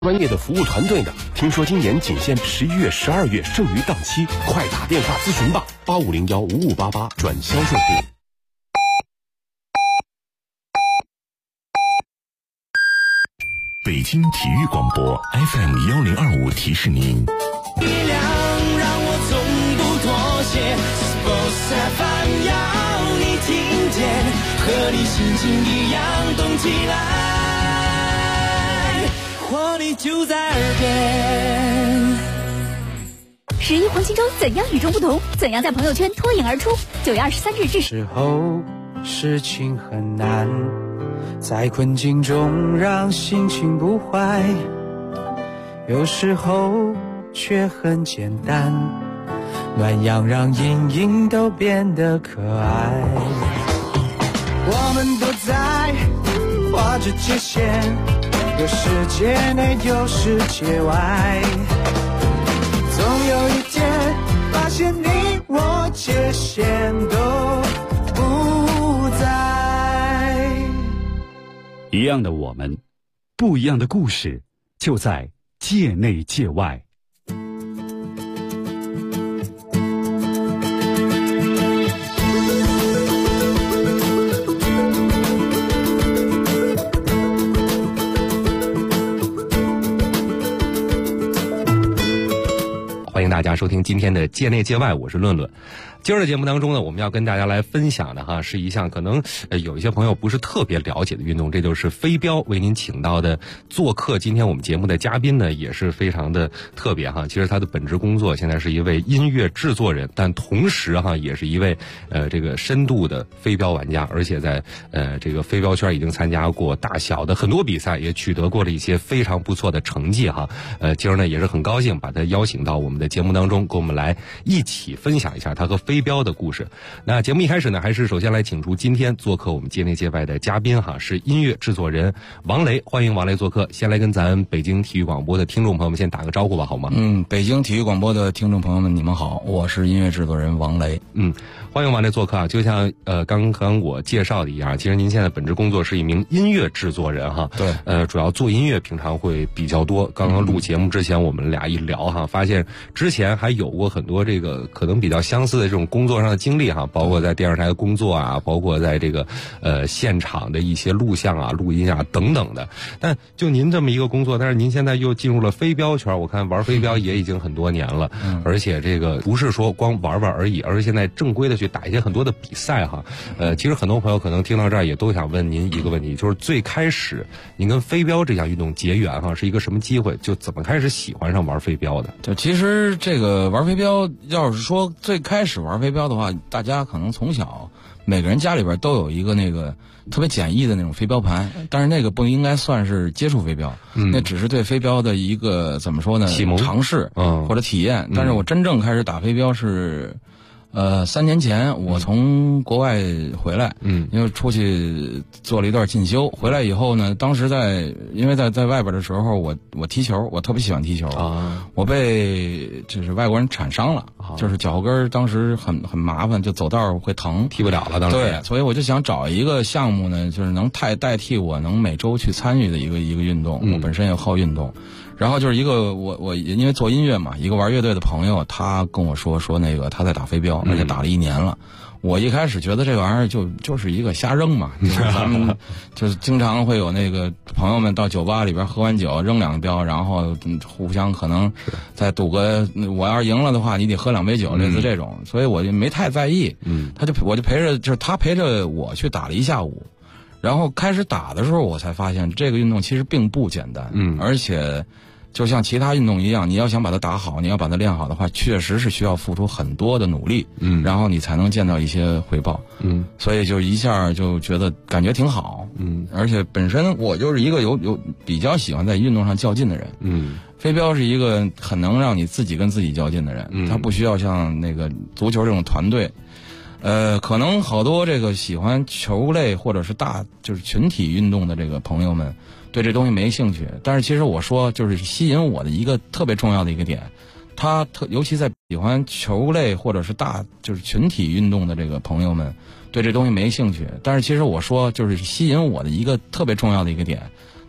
专业的服务团队呢？听说今年仅限11月、12月剩余档期，快打电话咨询吧，85015588转销售部。 北京体育广播 FM1025提示您： 力量让我从不妥协 ，Sports FM 要你听见，和你心情一样动起来，活力就在耳边。 11黄金周怎样与众不同？怎样在朋友圈脱颖而出？9月23日至时候事情很难，在困境中让心情不坏，有时候却很简单，暖阳让阴影都变得可爱。我们都在画着界限，有世界内有世界外，总有一天发现你我界限都不在。 一样的我们，不一样的故事，就在界内界外。 欢迎大家收听今天的界内界外，我是论论。今儿的节目当中呢，我们要跟大家来分享的是一项可能有一些朋友不是特别了解的运动，这就是飞镖。为您请到的做客今天我们节目的嘉宾呢，也是非常的特别其实他的本职工作现在是一位音乐制作人，但同时也是一位这个深度的飞镖玩家，而且在这个飞镖圈已经参加过大小的很多比赛，也取得过了一些非常不错的成绩今儿呢也是很高兴把他邀请到我们的节目当中，跟我们来一起分享一下他和飞镖的故事。那节目一开始呢，还是首先来请出今天做客我们界内界外的嘉宾是音乐制作人王雷，欢迎王雷做客。先来跟咱北京体育广播的听众朋友们先打个招呼吧，好吗？ 北京体育广播的听众朋友们，你们好，我是音乐制作人王雷。 欢迎王雷做客就像刚刚我介绍的一样，其实您现在本职工作是一名音乐制作人对， 主要做音乐平常会比较多。刚刚录节目之前我们俩一聊发现之前还有过很多这个可能比较相似的这种工作上的经历包括在电视台的工作包括在这个现场的一些录像录音等等的。但就您这么一个工作，但是您现在又进入了飞镖圈，我看玩飞镖也已经很多年了，而且这个不是说光玩玩而已，而是现在正规的去打一些很多的比赛其实很多朋友可能听到这儿也都想问您一个问题，就是最开始您跟飞镖这项运动结缘是一个什么机会，就怎么开始喜欢上玩飞镖的？ 就其实这个玩飞镖，要是说最开始玩飞镖的话，大家可能从小每个人家里边都有一个那个特别简易的那种飞镖盘，但是那个不应该算是接触飞镖，那只是对飞镖的一个怎么说呢， 启蒙尝试或者体验。但是我真正开始打飞镖是3年前，我从国外回来，因为出去做了一段进修，回来以后呢，当时因为在外边的时候，我踢球，我特别喜欢踢球我被就是外国人铲伤了，就是脚后跟当时很麻烦，就走道会疼， 踢不了了当时。 对，所以我就想找一个项目呢，就是能代替我能每周去参与的一个运动。我本身也好运动。然后就是一个我因为做音乐嘛，一个玩乐队的朋友，他跟我说那个他在打飞镖，而且打了1年了。我一开始觉得这玩意儿就是一个瞎扔嘛，就是咱们就是经常会有那个朋友们到酒吧里边喝完酒扔2个镖，然后互相可能再赌个，我要是赢了的话，你得喝2杯酒，类似这种，所以我就没太在意。我就陪着，就是他陪着我去打了1下午，然后开始打的时候，我才发现这个运动其实并不简单，而且就像其他运动一样，你要想把它打好，你要把它练好的话，确实是需要付出很多的努力，然后你才能见到一些回报，所以就一下就觉得感觉挺好，而且本身我就是一个有比较喜欢在运动上较劲的人，飞镖是一个很能让你自己跟自己较劲的人，他不需要像那个足球这种团队。可能好多这个喜欢球类或者是就是群体运动的这个朋友们对这东西没兴趣，但是其实我说就是吸引我的一个特别重要的一个点，尤其在喜欢球类或者是就是群体运动的这个朋友们对这东西没兴趣，但是其实我说就是吸引我的一个特别重要的一个点，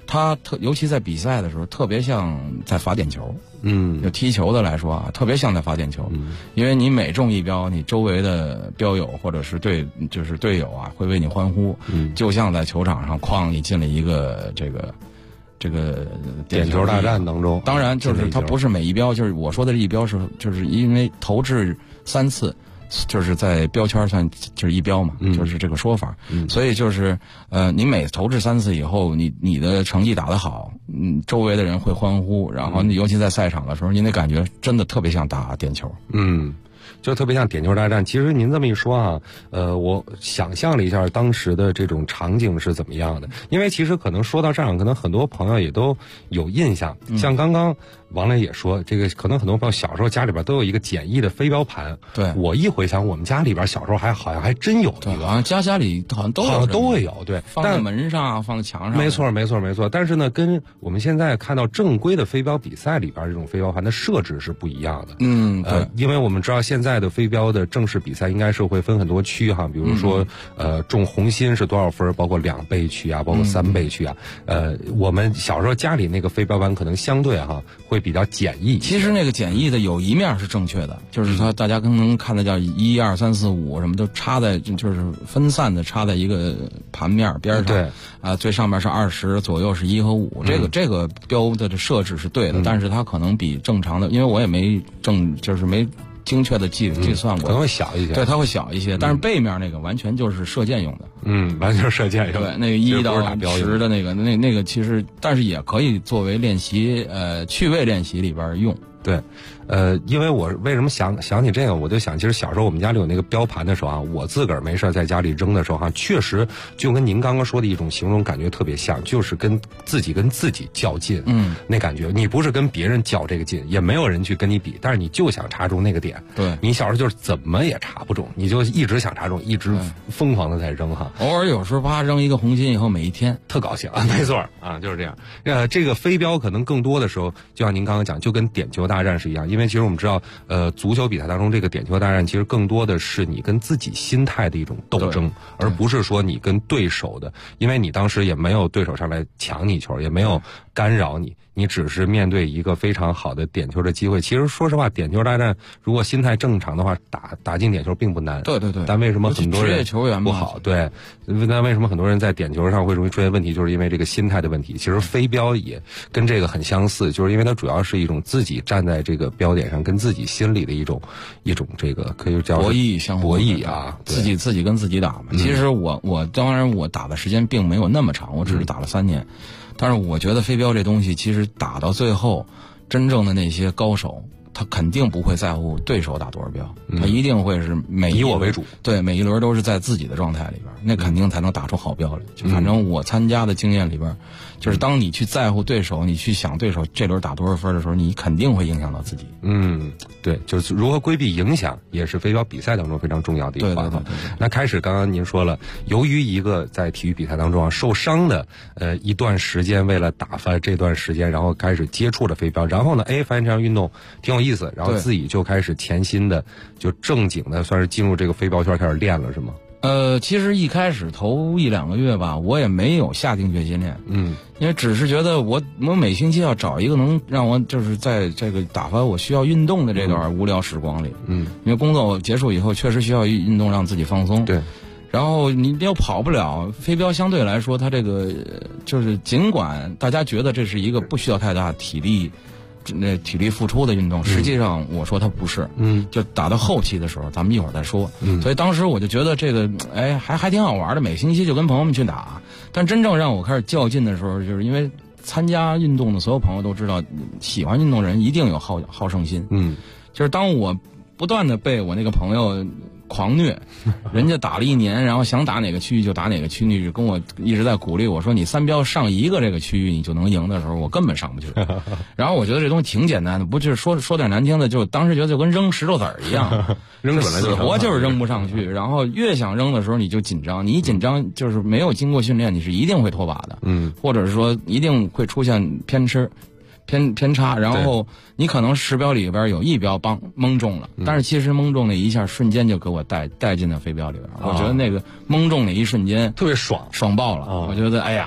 它尤其在比赛的时候，特别像在罚点球。就踢球的来说啊，特别像在罚点球。因为你每中一标，你周围的标友或者是队友啊，会为你欢呼。就像在球场上，哐，你进了一个这个点球大战当中。 当然，就是它不是每一标，就是我说的这一标就是因为投掷3次。就是在标签算就是一标嘛，就是这个说法。所以就是你每投掷3次以后，你的成绩打得好，周围的人会欢呼，然后你尤其在赛场的时候，你那感觉真的特别像打点球。 就特别像点球大战。其实您这么一说啊，我想象了一下当时的这种场景是怎么样的。因为其实可能说到这儿，可能很多朋友也都有印象。像刚刚王磊也说，这个可能很多朋友小时候家里边都有一个简易的飞镖盘。对，我一回想，我们家里边小时候好像还真有一个， 好像家里好像都会有。对， 放在门上，放在墙上。 没错。但是呢，跟我们现在看到正规的飞镖比赛里边这种飞镖盘的设置是不一样的。 对， 因为我们知道现在的飞镖的正式比赛应该是会分很多区哈，比如说中红心是多少分，包括2倍区啊，包括3倍区啊。我们小时候家里那个飞镖盘可能相对会比较简易。 其实那个简易的有一面是正确的，就是它大家可能看的叫1、2、3、4、5什么都插在，就是分散的插在一个盘面边上。 对最上面是20，左右是1和5。这个标的设置是对的，但是它可能比正常的，因为我也没精确的计算过， 可能会小一些。 对，它会小一些，但是背面那个完全就是射箭用的。 完全是射箭用的。 对，那个1到10的那个其实，但是也可以作为练习趣味练习里边用。 对，因为我为什么想起这个，我就想，其实小时候我们家里有那个标盘的时候我自个儿没事在家里扔的时候确实就跟您刚刚说的一种形容感觉特别像，就是跟自己较劲。那感觉你不是跟别人较这个劲，也没有人去跟你比，但是你就想插中那个点。 对， 你小时候就是怎么也插不中，你就一直想插中，一直疯狂的在扔偶尔有时候啪扔一个红心以后，每一天特高兴没错就是这样。这个飞镖可能更多的时候，就像您刚刚讲，就跟点球大战是一样。因为其实我们知道足球比赛当中这个点球大战其实更多的是你跟自己心态的一种斗争，而不是说你跟对手的，因为你当时也没有对手上来抢你球，也没有干扰你只是面对一个非常好的点球的机会。其实说实话，点球大战如果心态正常的话，打进点球并不难。 对。 但为什么很多人职业球员不好？对，那为什么很多人在点球上会容易出现问题？就是因为这个心态的问题。其实飞镖也跟这个很相似，就是因为它主要是一种自己站在这个标点上，跟自己心里的一种这个可以叫博弈自己跟自己打嘛。其实我当然我打的时间并没有那么长，我只是打了3年。但是我觉得飞镖这东西其实打到最后，真正的那些高手，他肯定不会在乎对手打多少标，他一定会是以我为主。 对，每一轮都是在自己的状态里边，那肯定才能打出好标来。就反正我参加的经验里边，就是当你去在乎对手，你去想对手这轮打多少分的时候，你肯定会影响到自己。 对，就是如何规避影响，也是飞镖比赛当中非常重要的一环。 对。 那开始刚刚您说了，由于一个在体育比赛当中受伤的一段时间，为了打发这段时间，然后开始接触了飞镖，然后呢，发现这项运动挺有意思，然后自己就开始潜心的，就正经的算是进入这个飞镖圈开始练了，是吗？ 其实一开始头1、2个月吧，我也没有下定决心练，因为只是觉得我每星期要找一个能让我就是在这个打发我需要运动的这段无聊时光里，因为工作结束以后确实需要运动让自己放松， 对， 然后你又跑不了，飞镖相对来说它这个就是尽管大家觉得这是一个不需要太大体力付出的运动，实际上我说它不是，就打到后期的时候，咱们一会儿再说。所以当时我就觉得这个，还挺好玩的，每星期就跟朋友们去打。但真正让我开始较劲的时候，就是因为参加运动的所有朋友都知道，喜欢运动人一定有好胜心。就是当我不断的被我那个朋友狂虐，人家打了1年，然后想打哪个区域就打哪个区域，跟我一直在鼓励我说你3标上一个这个区域你就能赢的时候，我根本上不去。然后我觉得这东西挺简单的，不就是说点难听的，就当时觉得就跟扔石头子儿一样， 扔准了死活就是扔不上去。然后越想扔的时候你就紧张，你一紧张就是没有经过训练，你是一定会脱靶的，或者是说一定会出现偏差，然后你可能10标里边有1标蒙中了，但是其实蒙中那一下瞬间就给我带进了飞镖里边，我觉得那个蒙中那一瞬间特别爽爆了，我觉得哎呀，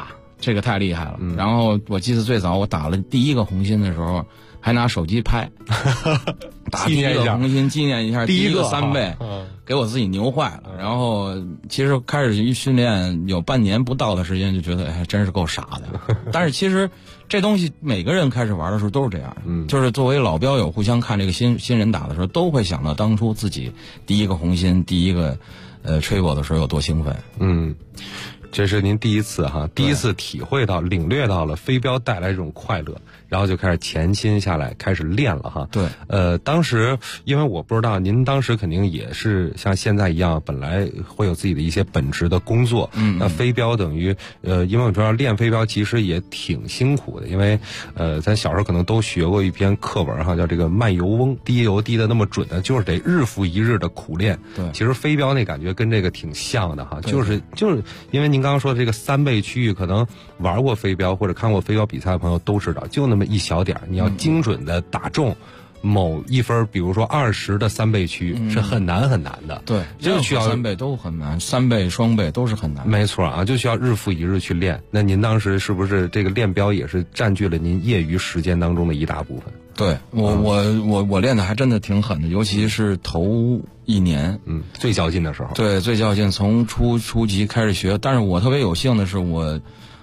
这个太厉害了。然后我记得最早我打了第一个红心的时候，还拿手机拍，打第一个红心纪念一下第一个3倍，给我自己牛坏了。然后其实开始一训练有半年不到的时间，就觉得哎，真是够傻的。但是其实这东西每个人开始玩的时候都是这样的，就是作为老标友互相看这个新人打的时候，都会想到当初自己第一个红心第一个吹过的时候有多兴奋。 这是您第一次体会到领略到了飞镖带来这种快乐，然后就开始潜心下来开始练了哈。 对， 当时因为我不知道您当时肯定也是像现在一样，本来会有自己的一些本职的工作。那飞镖等于因为我知道练飞镖其实也挺辛苦的，因为咱小时候可能都学过一篇课文哈，叫这个慢油翁，滴油滴的那么准的，就是得日复一日的苦练。 对， 其实飞镖那感觉跟这个挺像的哈，就是因为您刚刚说的这个3倍区域，可能玩过飞镖或者看过飞镖比赛的朋友都知道，就那么一小点，你要精准的打中某一分，比如说20的3倍区域，是很难很难的。 对， 就需要 3倍都很难，3倍双倍都是很难。 没错啊，就需要日复一日去练。那您当时是不是这个练镖也是占据了您业余时间当中的一大部分？ 对，我练的还真的挺狠的，尤其是头1年， 最较劲的时候。 对，最较劲，从初级开始学。但是我特别有幸的是，我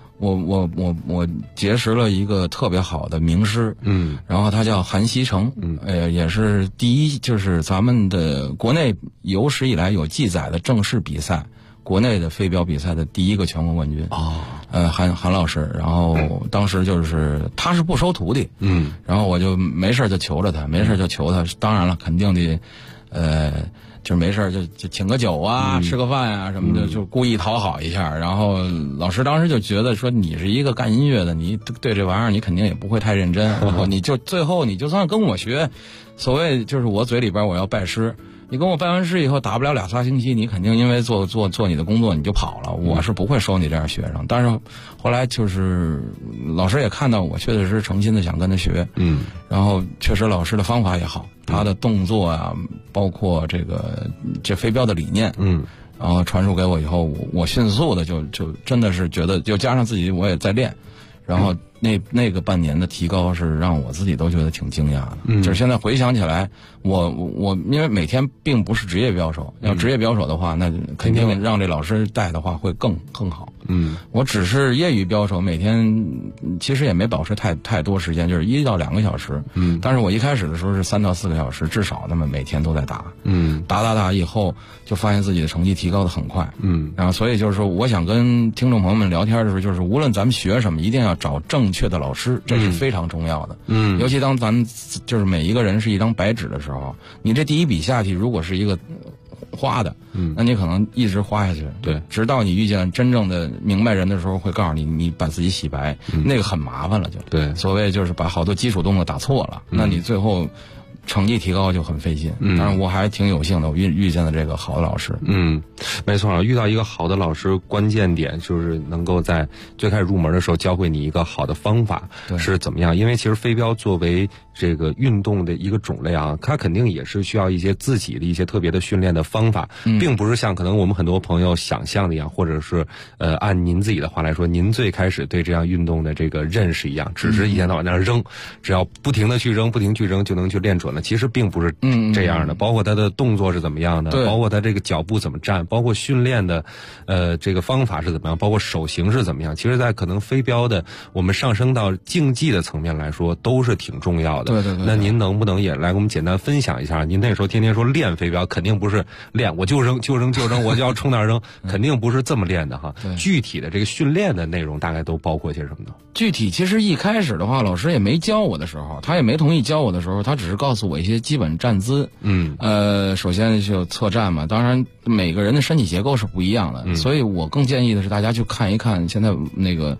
结识了一个特别好的名师，然后他叫韩锡成，也是第一，就是咱们的国内有史以来有记载的正式比赛，国内的飞镖比赛的第一个全国冠军。韩老师，然后当时就是他是不收徒弟，然后我就没事就求着他，当然了，肯定得，就是没事就请个酒啊，吃个饭啊什么的，就故意讨好一下。然后老师当时就觉得说，你是一个干音乐的，你对这玩意儿你肯定也不会太认真，你就最后你就算跟我学，所谓就是我嘴里边我要拜师。你跟我拜完师以后打不了2、3星期，你肯定因为做你的工作你就跑了，我是不会收你这样学生。但是后来就是老师也看到我确实是诚心的想跟他学，然后确实老师的方法也好，他的动作啊，包括这飞镖的理念，然后传授给我以后，我迅速的就真的是觉得，就加上自己我也在练，然后那个半年的提高是让我自己都觉得挺惊讶的。就是现在回想起来，我因为每天并不是职业镖手，要职业镖手的话，那肯定让这老师带的话会更好。我只是业余镖手，每天其实也没保持太多时间，就是1到2个小时。但是我一开始的时候是3到4个小时，至少那么每天都在打。打以后就发现自己的成绩提高的很快。然后所以就是说，我想跟听众朋友们聊天的时候，就是无论咱们学什么，一定要找正确的老师，这是非常重要的。尤其当咱们就是每一个人是一张白纸的时候，你这第一笔下去如果是一个花的，那你可能一直花下去， 对， 直到你遇见真正的明白人的时候，会告诉你，你把自己洗白，那个很麻烦了，就对， 所谓就是把好多基础动作打错了，那你最后成绩提高就很费劲。当然我还挺有幸的，我遇见了这个好的老师。 没错，遇到一个好的老师，关键点就是能够在最开始入门的时候教会你一个好的方法是怎么样。因为其实飞镖作为这个运动的一个种类啊，它肯定也是需要一些自己的一些特别的训练的方法，并不是像可能我们很多朋友想象的一样，或者是按您自己的话来说，您最开始对这样运动的这个认识一样，只是一天到晚在那扔，只要不停的去扔就能去练准了。其实并不是这样的，包括他的动作是怎么样的，包括他这个脚步怎么站，包括训练的这个方法是怎么样，包括手型是怎么样，其实在可能飞镖的我们上升到竞技的层面来说都是挺重要的。 对。 那您能不能也来给我们简单分享一下，您那时候天天说练飞镖，肯定不是练我就扔，我就要冲那儿扔，肯定不是这么练的哈。具体的这个训练的内容大概都包括些什么呢？ 具体其实一开始的话，老师也没教我的时候，他也没同意教我的时候，他只是告诉我一些基本站姿。首先就侧站嘛，当然每个人的身体结构是不一样的，所以我更建议的是大家去看一看现在那个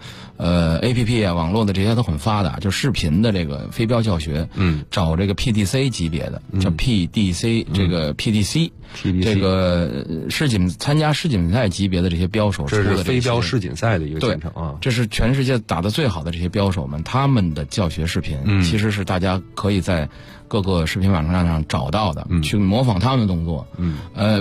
APP 啊，网络的这些都很发达，就视频的这个飞镖教学，找这个 PDC 级别的，叫 PDC 这个 PDC 这个参加世锦赛级别的这些镖手， 这是飞镖世锦赛的一个进程啊。 这是全世界打得最好的这些镖手们，他们的教学视频，其实是大家可以在各个视频网站上找到的，去模仿他们的动作。每个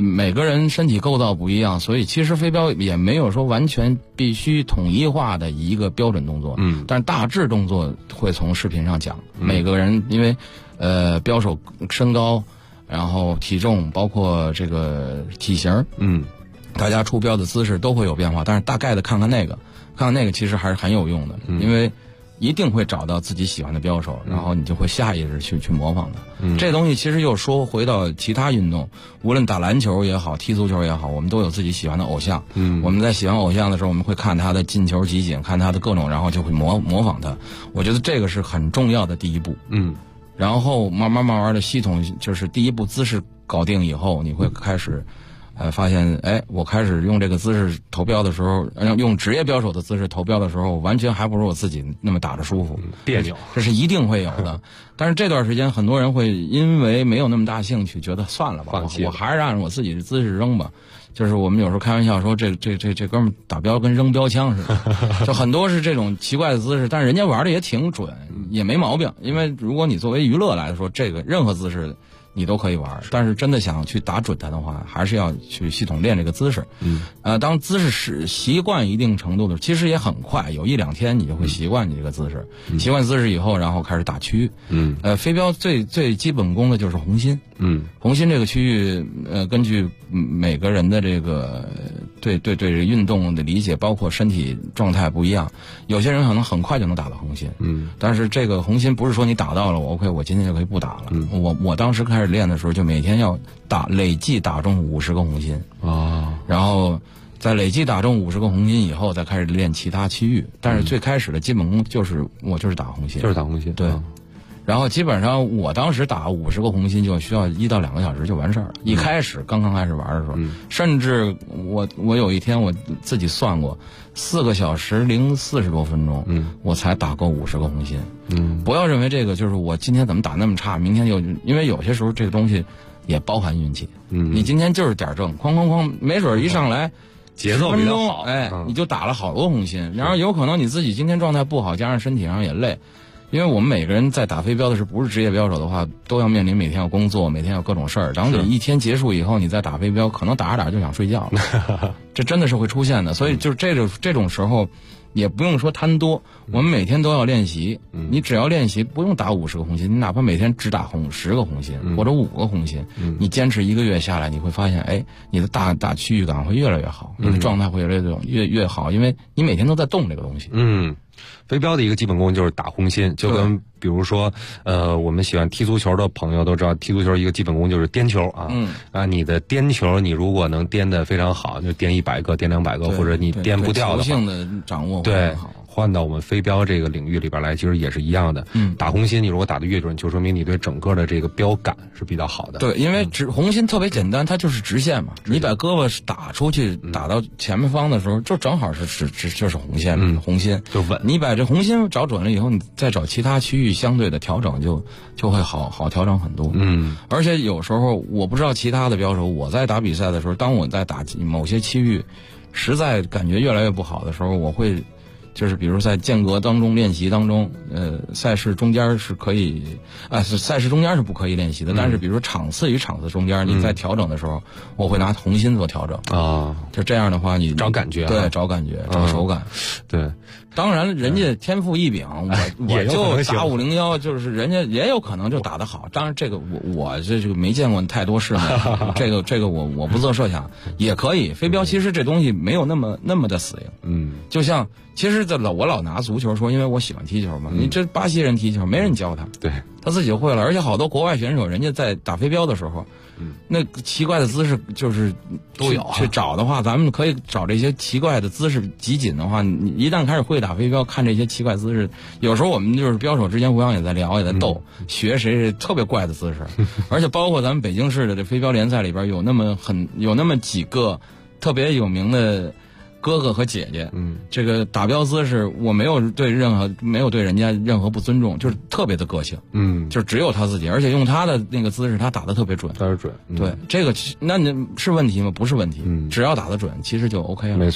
人身体构造不一样，所以其实飞镖也没有说完全必须统一化的一个标准动作。但是大致动作会从视频上讲。每个人因为标手身高，然后体重，包括这个体型，大家出标的姿势都会有变化，但是大概的看看那个其实还是很有用的，因为一定会找到自己喜欢的标手，然后你就会下意识去模仿它。这东西其实又说回到其他运动，无论打篮球也好，踢足球也好，我们都有自己喜欢的偶像。我们在喜欢偶像的时候，我们会看他的进球集锦，看他的各种，然后就会模仿他。我觉得这个是很重要的第一步。然后慢慢的系统，就是第一步姿势搞定以后，你会开始发现，我开始用这个姿势投标的时候，用职业标手的姿势投标的时候，完全还不如我自己那么打着舒服， 别扭， 这是一定会有的。但是这段时间，很多人会因为没有那么大兴趣，觉得算了吧，我还是按我自己的姿势扔吧。就是我们有时候开玩笑说，这哥们打标跟扔标枪似的，就很多是这种奇怪的姿势，但是人家玩的也挺准，也没毛病。因为如果你作为娱乐来说，这个任何姿势你都可以玩，但是真的想去打准它的话，还是要去系统练这个姿势。当姿势是习惯一定程度的，其实也很快，有1-2天你就会习惯你这个姿势。习惯姿势以后，然后开始打区域。飞镖最基本功的就是红心。红心这个区域，根据每个人的这个对这个运动的理解，包括身体状态不一样，有些人可能很快就能打到红心。但是这个红心不是说你打到了我今天就可以不打了。我当时开始练的时候，就每天要累计打中50个红心。然后在累计打中50个红心以后，再开始练其他区域。但是最开始的基本功就是打红心， 就是打红心。 对。然后基本上我当时打50个红心就需要1到2个小时就完事儿了。刚刚开始玩的时候，甚至我有一天我自己算过，4个小时零40多分钟，我才打够50个红心。不要认为这个就是我今天怎么打那么差，明天因为有些时候这个东西也包含运气。你今天就是点正，哐哐哐，没准一上来节奏比较好， 你就打了好多红心。然后有可能你自己今天状态不好，加上身体上也累。因为我们每个人在打飞镖的时候，不是职业标手的话，都要面临每天要工作，每天要各种事儿。然后你一天结束以后，你再打飞镖，可能打着打着就想睡觉了，这真的是会出现的。所以就是这种时候，也不用说贪多，我们每天都要练习。你只要练习，不用打50个红心，你哪怕每天只打10个红心或者5个红心，你坚持1个月下来，你会发现，你的打区域感会越来越好，你的状态会越好，因为你每天都在动这个东西。 飞镖的一个基本功就是打红心，就跟比如说我们喜欢踢足球的朋友都知道，踢足球一个基本功就是颠球啊。你的颠球你如果能颠得非常好，就颠100个、颠200个，或者你颠不掉的话， 球性的掌握对很好。 换到我们飞镖这个领域里边来，其实也是一样的。打红心你如果打得越准，就说明你对整个的这个标感是比较好的。 对，因为红心特别简单，它就是直线嘛。你把胳膊打出去，打到前面方的时候，就正好是就是红线，红心就稳。 你把这红心找准了以后，你再找其他区域相对的调整，就会好调整很多。而且有时候我不知道其他的标手，我在打比赛的时候，当我在打某些区域，实在感觉越来越不好的时候，我会。就是比如在间隔当中练习当中，赛事中间是可以，赛事中间是不可以练习的。但是比如说场次与场次中间，你在调整的时候，我会拿红心做调整啊。 就这样的话，你找感觉， 对，找感觉，找手感， 对。 当然，人家天赋异禀，我就打501，就是人家也有可能就打得好。当然，这个我这个没见过太多世面，这个我不做设想，也可以。飞镖其实这东西没有那么的死硬，就像其实我老拿足球说，因为我喜欢踢球嘛。你这巴西人踢球，没人教他， 对， 他自己就会了。而且好多国外选手，人家在打飞镖的时候，那奇怪的姿势就是都有去找的话，咱们可以找这些奇怪的姿势集锦的话，你一旦开始会打飞镖，看这些奇怪姿势，有时候我们就是标手之间互相也在聊，也在斗，学谁特别怪的姿势。而且包括咱们北京市的这飞镖联赛里边有那么几个特别有名的哥哥和姐姐，这个打标姿势我没有对人家任何不尊重，就是特别的个性，就只有他自己，而且用他的那个姿势，他打得特别准， 特别准， 对，这个那你是问题吗？不是问题，只要打得准，其实就 OK 了。 没错。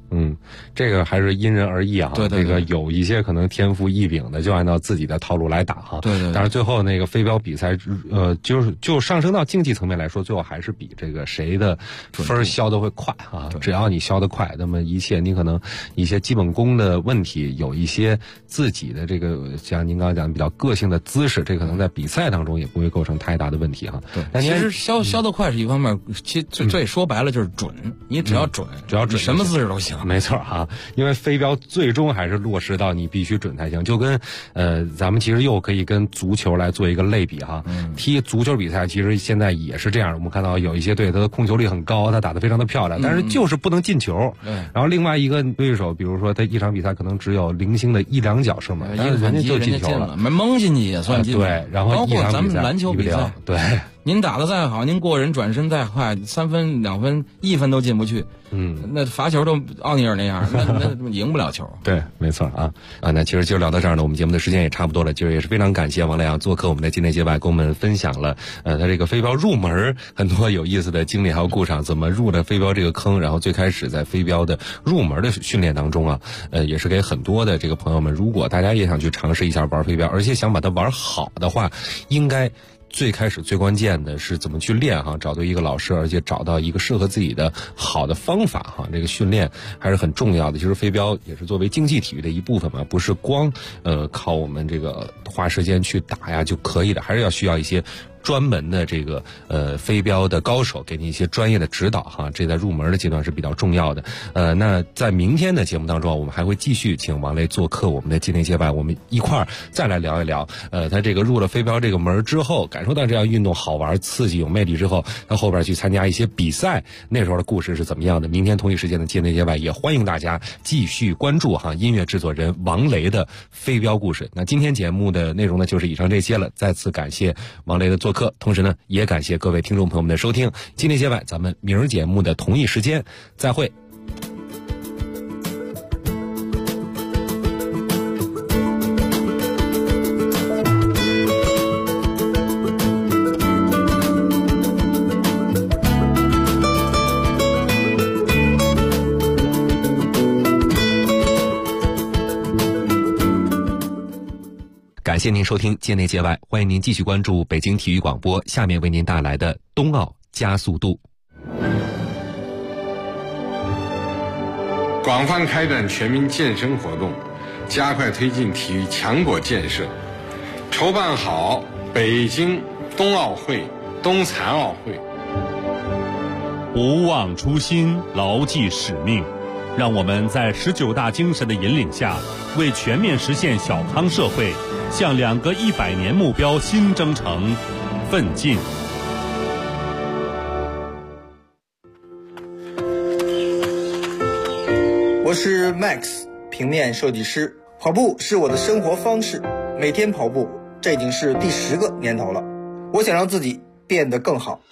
这个还是因人而异啊。 对， 这个有一些可能天赋异禀的，就按照自己的套路来打哈。 对。 但是最后那个飞镖比赛，就上升到竞技层面来说，最后还是比这个谁的分消的会快啊。只要你消得快，那么一切你可能一些基本功的问题，有一些自己的这个像您刚刚讲的比较个性的姿势，这可能在比赛当中也不会构成太大的问题哈。 对，其实消得快是一方面，其实这说白了就是准，你只要准，什么姿势都行。 没错哈，因为飞镖最终还是落实到你必须准才行，就跟咱们其实又可以跟足球来做一个类比哈。踢足球比赛其实现在也是这样，我们看到有一些队他的控球率很高，他打得非常的漂亮，但是就是不能进球。然后另外一个对手，比如说他一场比赛可能只有零星的1、2脚射门，但是人家就进球了， 蒙进去也算进。 对，然后包括咱们篮球比赛， 对。 您打得再好，您过人转身再快，3分、2分、1分都进不去。那罚球都奥尼尔那样，那赢不了球。 对，没错啊。那其实今儿聊到这儿呢，我们节目的时间也差不多了。今儿也是非常感谢王莱阳做客我们的今天节外，跟我们分享了他这个飞镖入门很多有意思的经历，还有故事，怎么入的飞镖这个坑。然后最开始在飞镖的入门的训练当中啊，也是给很多的这个朋友们，如果大家也想去尝试一下玩飞镖，而且想把它玩好的话，应该最开始最关键的是怎么去练哈，找到一个老师，而且找到一个适合自己的好的方法哈。这个训练还是很重要的。其实飞镖也是作为竞技体育的一部分嘛，不是光靠我们这个花时间去打呀就可以的，还是要需要一些专门的这个飞镖的高手给你一些专业的指导哈，这在入门的阶段是比较重要的。那在明天的节目当中，我们还会继续请王雷做客我们的今天节外，我们一块儿再来聊一聊他这个入了飞镖这个门之后，感受到这样运动好玩、刺激、有魅力之后，他后边去参加一些比赛，那时候的故事是怎么样的？明天同一时间的今天节外，也欢迎大家继续关注哈音乐制作人王雷的飞镖故事。那今天节目的内容呢，就是以上这些了。再次感谢王雷的做客，同时呢，也感谢各位听众朋友们的收听。今天节外，咱们明儿节目的同一时间再会。感谢您收听界内界外，欢迎您继续关注北京体育广播，下面为您带来的冬奥加速度。 广泛开展全民健身活动，加快推进体育强国建设，筹办好北京冬奥会、冬残奥会。 不忘初心，牢记使命，让我们在19大精神的引领下，为全面实现小康社会，向2个100年目标新征程奋进。 我是 Max， 平面设计师。跑步是我的生活方式，每天跑步，这已经是第10个年头了。我想让自己变得更好。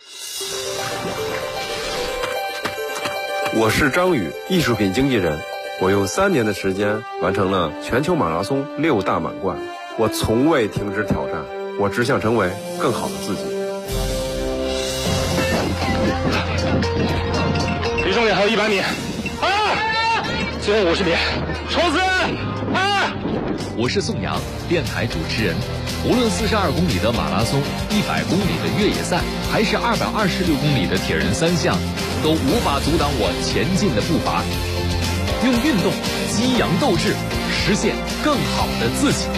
我是张宇，艺术品经纪人。我用3年的时间完成了全球马拉松6大满贯。我从未停止挑战，我只想成为更好的自己。 离终点还有100米，最后50米，冲刺我是宋阳，电台主持人。无论42公里的马拉松、100公里的越野赛，还是226公里的铁人3项，都无法阻挡我前进的步伐。用运动激扬斗志，实现更好的自己。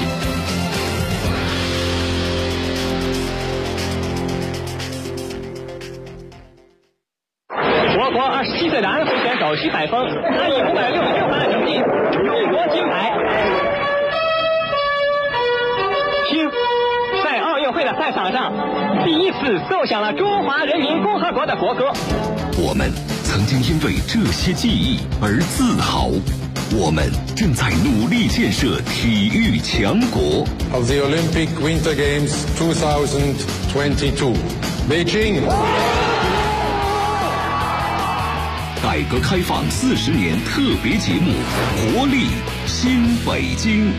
我国27岁的安徽选手徐海峰，他以566分的成绩勇夺金牌。在奥运会的赛场上，第一次奏响了中华人民共和国的国歌。 我们曾经因为这些记忆而自豪，我们正在努力建设体育强国。 Of the Olympic Winter Games 2022, Beijing。 改革开放40年特别节目《活力新北京》。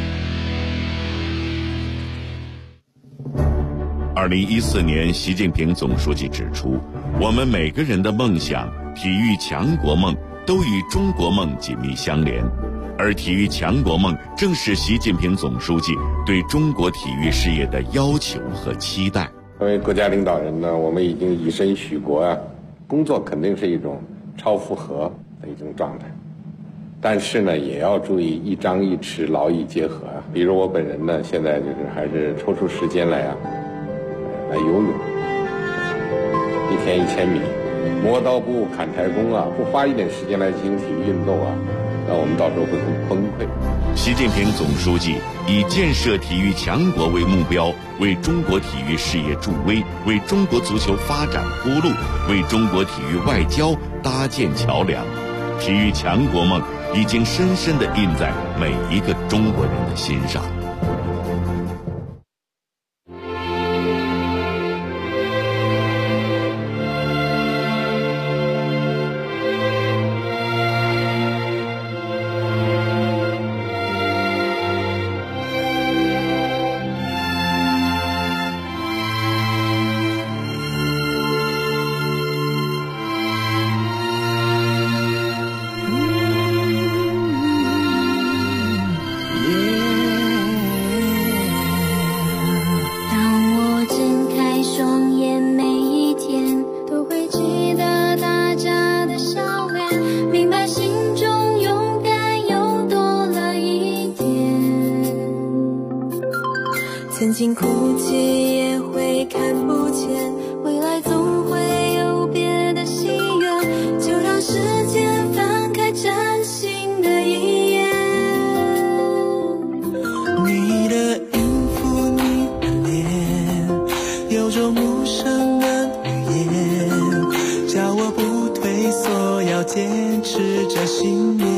2014年，习近平总书记指出，我们每个人的梦想、体育强国梦都都与中国梦紧密相连，而体育强国梦正是习近平总书记对中国体育事业的要求和期待。 作为国家领导人呢，我们已经以身许国啊，工作肯定是一种超负荷的一种状态，但是呢，也要注意一张一弛，劳逸结合啊。比如我本人呢，现在就是还是抽出时间来游泳，一天1000米，磨刀不误砍柴工啊，不花一点时间来进行体育运动啊，那我们到时候会很崩溃。 习近平总书记以建设体育强国为目标，为中国体育事业助威，为中国足球发展铺路，为中国体育外交搭建桥梁。体育强国梦已经深深地印在每一个中国人的心上。 曾经哭泣也会看不见，未来总会有别的心愿，就让时间翻开崭新的一页。 你的音符，你的脸，有种无声的语言，叫我不退缩，要坚持着信念，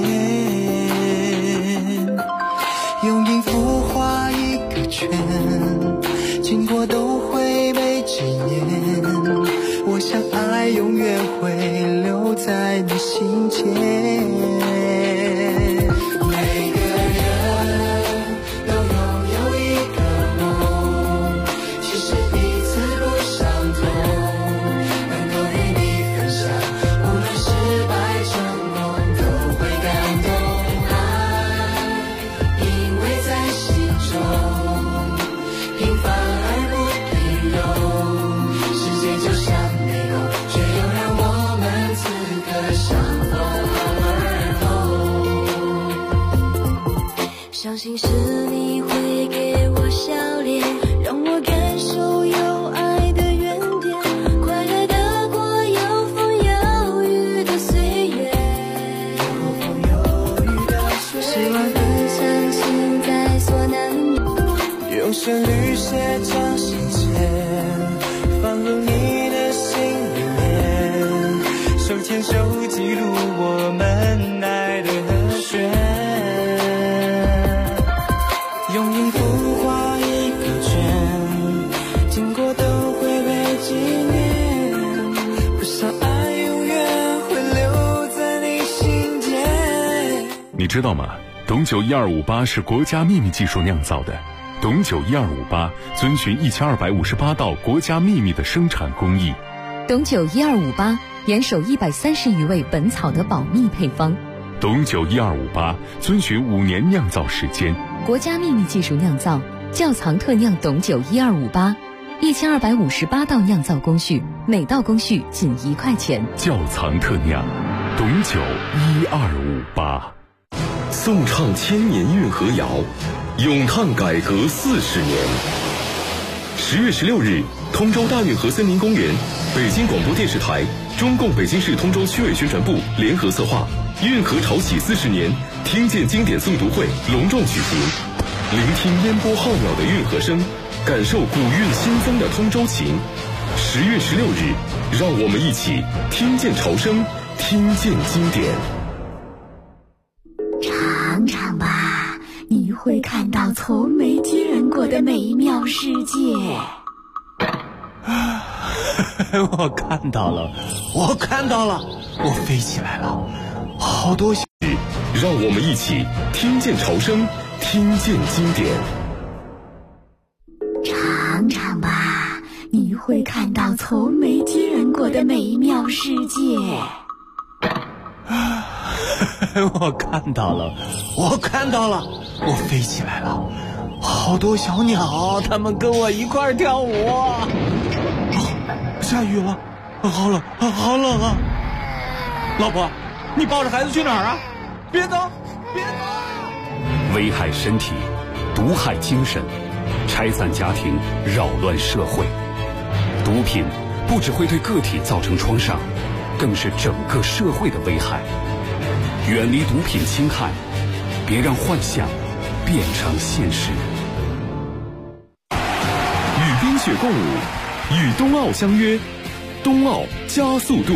用音符画一个圈，经过都会被纪念，我想爱永远会留在你心间。每个人都拥有一个梦，其实彼此不相同，能够与你分享，无论失败成功都会感动。爱因为在心中平凡而不平庸，世界就像美梦，却又让我们此刻相逢而后。 相信是你会给我笑脸，让我感受有爱的原点，快乐的过有风有雨的岁月，希望分享现在所难免， 用旋律写张信笺，放入你的心里面，手牵手记录我们爱的和弦，用音符画一个圈，经过都会被纪念，我想爱永远会留在你心间。 你知道吗？董酒1258是国家秘密技术酿造的。董酒1258遵循1258道国家秘密的生产工艺。 董酒1258严守130余味本草的保密配方。 董酒1258遵循5年酿造时间。 国家秘密技术酿造，窖藏特酿董酒1258，1258道酿造工序，每道工序仅1块钱。 窖藏特酿，董酒1258。 颂唱千年运河谣，咏叹改革40年。10月16日，通州大运河森林公园，北京广播电视台、中共北京市通州区委宣传部联合策划运河潮起40年听见经典诵读会隆重举行，聆听烟波浩渺的运河声，感受古韵新增的通州情。10月16日，让我们一起听见潮声，听见经典。 尝尝吧，你会看到从没见过的美妙世界。 我看到了，我飞起来了，好多小日，让我们一起听见潮声，听见经典。 尝尝吧，你会看到从没见过的美妙世界。 我看到了，我飞起来了，好多小鸟，它们跟我一块儿跳舞。下雨了，好冷啊！老婆，你抱着孩子去哪儿啊？别走！ 危害身体，毒害精神，拆散家庭，扰乱社会。毒品不只会对个体造成创伤，更是整个社会的危害。远离毒品侵害，别让幻想变成现实。 与冰雪共舞，与冬奥相约，冬奥加速度。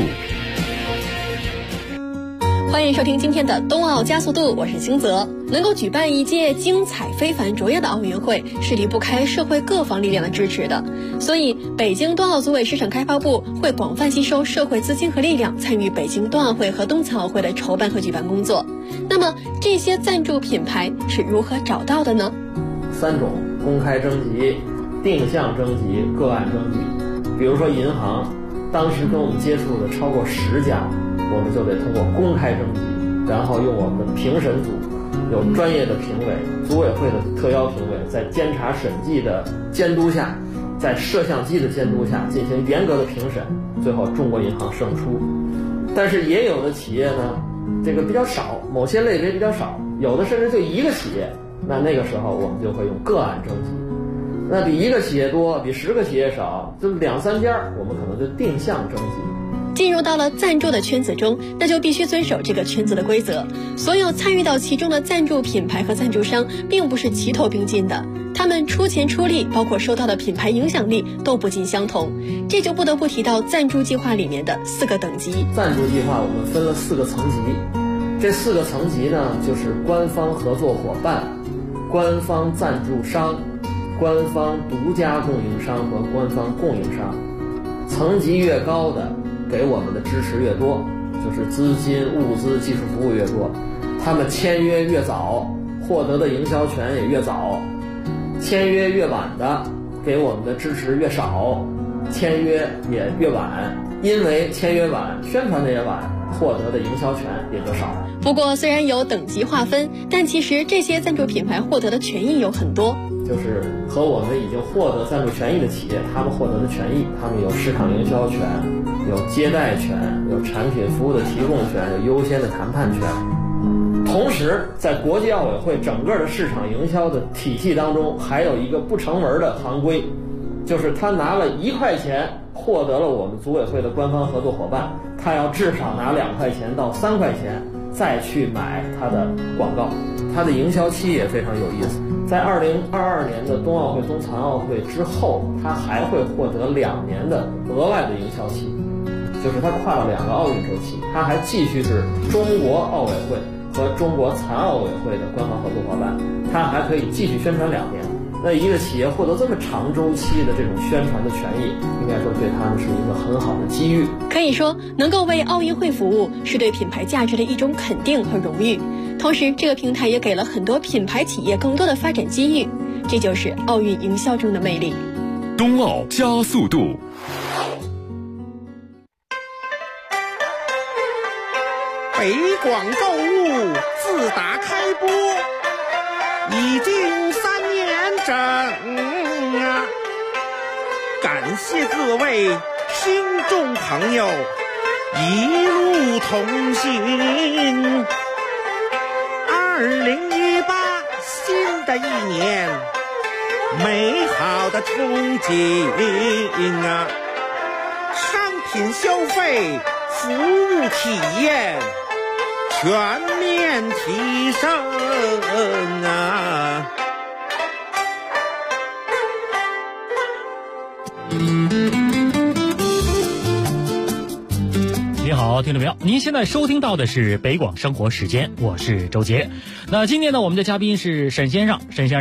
欢迎收听今天的冬奥加速度，我是星泽。能够举办一届精彩非凡卓越的奥运会，是离不开社会各方力量的支持的。所以北京冬奥组委市场开发部会广泛吸收社会资金和力量，参与北京冬奥会和冬残奥会的筹办和举办工作。那么这些赞助品牌是如何找到的呢 ？3种：公开征集、定向征集、个案征集。比如说银行，当时跟我们接触的超过10家，我们就得通过公开征集，然后用我们的评审组，有专业的评委，组委会的特邀评委，在监察审计的监督下，在摄像机的监督下进行严格的评审，最后中国银行胜出。但是也有的企业呢，这个比较少，某些类别比较少，有的甚至就1个企业，那个时候我们就会用个案征集。那比1个企业多，比10个企业少，就2、3家，我们可能就定向征集。 进入到了赞助的圈子中，那就必须遵守这个圈子的规则。所有参与到其中的赞助品牌和赞助商并不是齐头并进的，他们出钱出力，包括收到的品牌影响力都不尽相同。这就不得不提到赞助计划里面的4个等级。 赞助计划我们分了4个层级，这4个层级呢，就是官方合作伙伴、官方赞助商、官方独家供应商和官方供应商。层级越高的，给我们的支持越多，就是资金、物资、技术服务越多，他们签约越早，获得的营销权也越早；签约越晚的，给我们的支持越少，签约也越晚。因为签约晚，宣传的也晚，获得的营销权也就少。 不过虽然有等级划分，但其实这些赞助品牌获得的权益有很多。 就是和我们已经获得赞助权益的企业，他们获得的权益，他们有市场营销权，有接待权，有产品服务的提供权，有优先的谈判权。同时在国际奥委会整个的市场营销的体系当中，还有一个不成文的行规，就是他拿了1块钱获得了我们组委会的官方合作伙伴，他要至少拿2块钱到3块钱再去买他的广告。他的营销期也非常有意思，在2022年的冬奥会、冬残奥会之后，他还会获得2年的额外的营销期，就是他跨了2个奥运周期，他还继续是中国奥委会和中国残奥委会的官方合作伙伴，他还可以继续宣传2年。那一个企业获得这么长周期的这种宣传的权益，应该说对他们是一个很好的机遇。 可以说，能够为奥运会服务，是对品牌价值的一种肯定和荣誉。同时，这个平台也给了很多品牌企业更多的发展机遇，这就是奥运营销中的魅力。 冬奥加速度。 北广购物自打开播已经3年整啊！感谢各位听众朋友一路同行。2018新的一年，美好的憧憬啊！商品消费、服务体验全面提升啊！ 你好，听众朋友，您现在收听到的是北广生活时间，我是周杰。那今天呢，我们的嘉宾是沈先生，沈先生您好。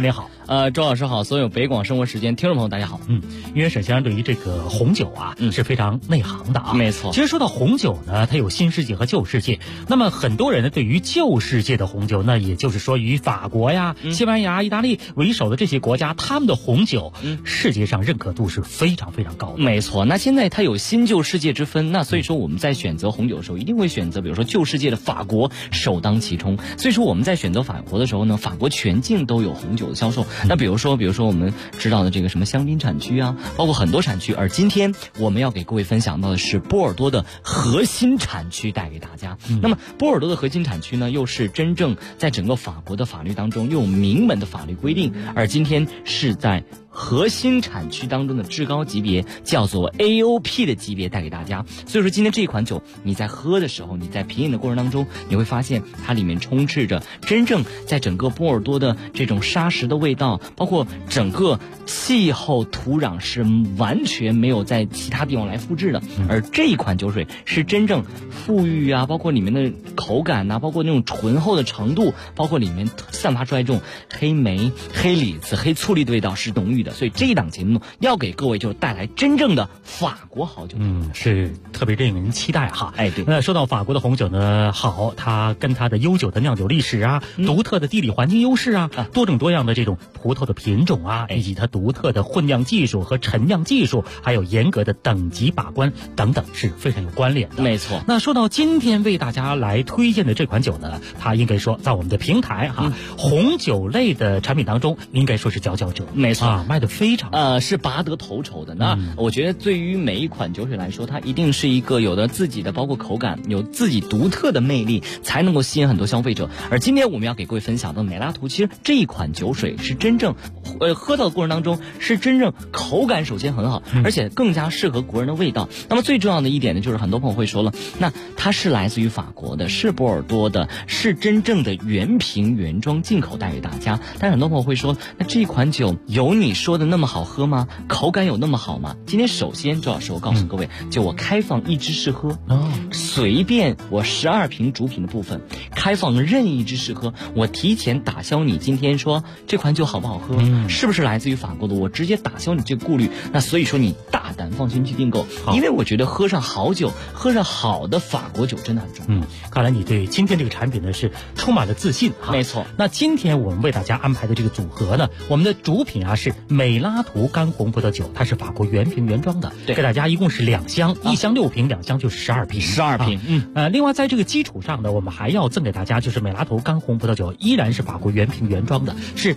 周老师好，所有北广生活时间听众朋友大家好。 因为沈先生对于这个红酒啊，是非常内行的啊。 没错。 其实说到红酒呢，它有新世界和旧世界。那么很多人呢，对于旧世界的红酒，那也就是说以法国呀、西班牙、意大利为首的这些国家，他们的红酒，世界上认可度是非常非常高的。 没错。那现在它有新旧世界之分，那所以说我们在选择红酒的时候，一定会选择比如说旧世界的法国首当其冲。所以说我们在选择法国的时候呢，法国全境都有红酒的销售。那比如说我们知道的这个什么香槟产区啊，包括很多产区。而今天我们要给各位分享到的是波尔多的核心产区带给大家。那么波尔多的核心产区呢，又是真正在整个法国的法律当中又有明文的法律规定，而今天是在核心产区当中的至高级别，叫做 AOP 的级别带给大家。所以说今天这一款酒你在喝的时候，你在品饮的过程当中，你会发现它里面充斥着真正在整个波尔多的这种沙石的味道，包括整个气候土壤是完全没有在其他地方来复制的。而这一款酒水是真正富裕啊，包括里面的口感啊，包括那种醇厚的程度，包括里面散发出来这种黑莓、黑李子、黑醋栗的味道是浓郁的。所以这一档节目要给各位就带来真正的法国好酒， 是特别令人期待哈。 对。 那说到法国的红酒呢，好，它跟它的悠久的酿酒历史啊，独特的地理环境优势啊，多种多样的这种葡萄的品种啊，以及它独特的混酿技术和陈酿技术，还有严格的等级把关等等，是非常有关联的。 没错。 那说到今天为大家来推荐的这款酒呢，它应该说在我们的平台红酒类的产品当中，应该说是佼佼者。 没错。 卖的非常是拔得头筹的。那我觉得对于每一款酒水来说，它一定是一个有的自己的包括口感，有自己独特的魅力，才能够吸引很多消费者。而今天我们要给各位分享的美拉图，其实这一款酒水是真正喝到的过程当中是真正口感首先很好，而且更加适合国人的味道。那么最重要的一点呢，就是很多朋友会说了，那它是来自于法国的，是波尔多的，是真正的原瓶原装进口带给大家。但是很多朋友会说，那这款酒有你说的那么好喝吗？口感有那么好吗？今天首先周老师我告诉各位，就我开放一支试喝，随便我12瓶主品的部分开放任意一支试喝，我提前打消你今天说这款酒好不好喝，是不是来自于法国的，我直接打消你这个顾虑。那所以说你大胆放心去订购，因为我觉得喝上好酒，喝上好的法国酒真的很重要。 看来你对今天这个产品呢是充满了自信哈。 没错。 那今天我们为大家安排的这个组合呢，我们的主品啊是美拉图干红葡萄酒，它是法国原瓶原装的，给大家一共是2箱，一箱6瓶，2箱就是12瓶。 12瓶。 另外在这个基础上呢，我们还要赠给大家就是美拉图干红葡萄酒，依然是法国原瓶原装的，是